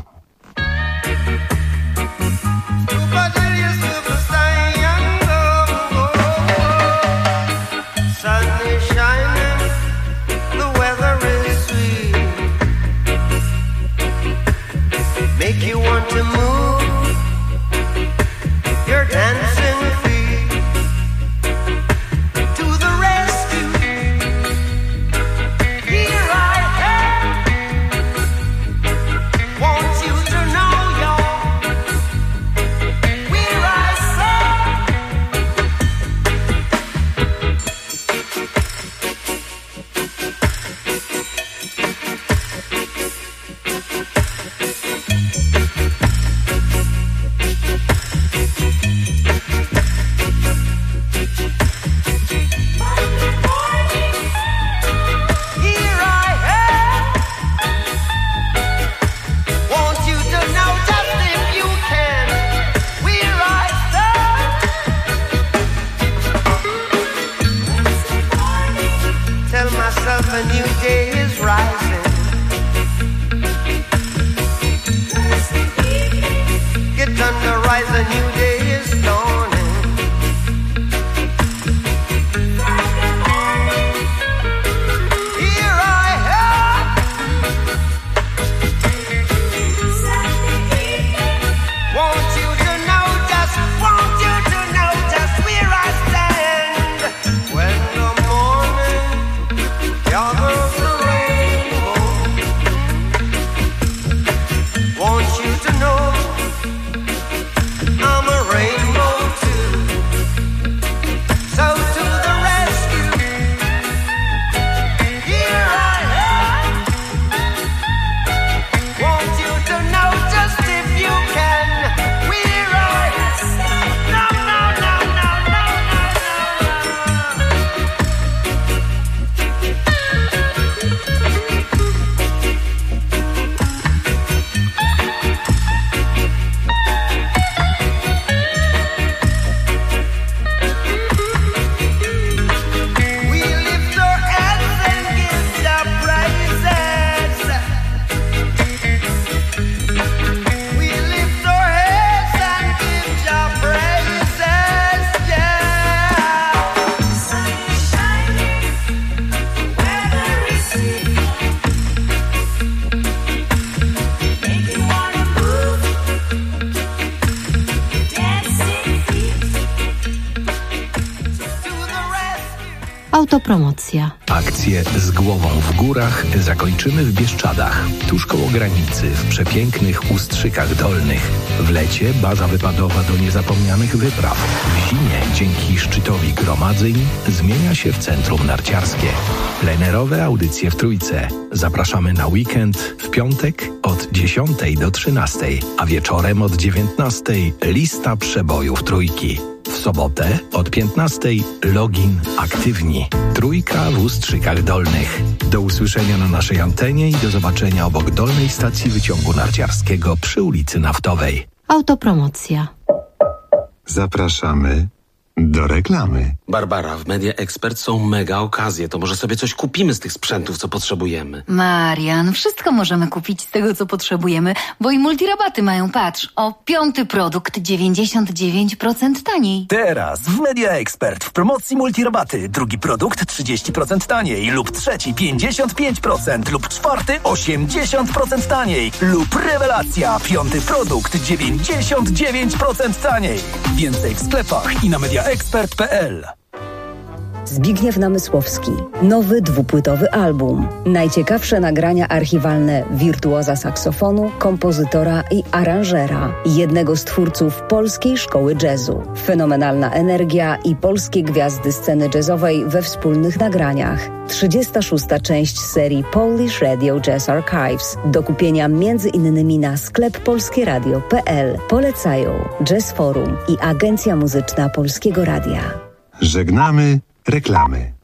Sunrise, a new day is dawning. Here I am. Want you to know just where I stand. When the morning gathers the rainbow, want you to know I'm a rainbow too. So to the rescue, here I am. Want you to know just if you can, where I no. We lift our hands and give the praises. We lift our hands and give the praises, yeah. Sun is shining, weather is sweet. Make you wanna move, dancing feet. To the rescue. Autopromocja. Akcje z głową w górach zakończymy w Bieszczadach, tuż koło granicy, w przepięknych Ustrzykach Dolnych. W lecie baza wypadowa do niezapomnianych wypraw. W zimie dzięki szczytowi gromadzeń zmienia się w centrum narciarskie. Plenerowe audycje w Trójce. Zapraszamy na weekend w piątek od 10 do 13, a wieczorem od 19 lista przebojów Trójki. W sobotę od 15 login aktywni. Trójka w Ustrzykach Dolnych. Do usłyszenia na naszej antenie i do zobaczenia obok dolnej stacji wyciągu narciarskiego przy ulicy Naftowej. Autopromocja. Zapraszamy do reklamy. Barbara, w Media Expert są mega okazje. To może sobie coś kupimy z tych sprzętów, co potrzebujemy. Marian, wszystko możemy kupić z tego, co potrzebujemy, bo i multirabaty mają, patrz, o 5. produkt 99% taniej. Teraz w Media Expert w promocji multirabaty. Drugi produkt 30% taniej lub trzeci 55% lub czwarty 80% taniej lub rewelacja, 5. produkt 99% taniej. Więcej w sklepach i na mediaexpert.pl. Zbigniew Namysłowski. Nowy dwupłytowy album. Najciekawsze nagrania archiwalne wirtuoza saksofonu, kompozytora i aranżera. Jednego z twórców polskiej szkoły jazzu. Fenomenalna energia i polskie gwiazdy sceny jazzowej we wspólnych nagraniach. 36. część serii Polish Radio Jazz Archives. Do kupienia m.in. na sklep polskieradio.pl. Polecają Jazz Forum i Agencja Muzyczna Polskiego Radia. Żegnamy reklamy.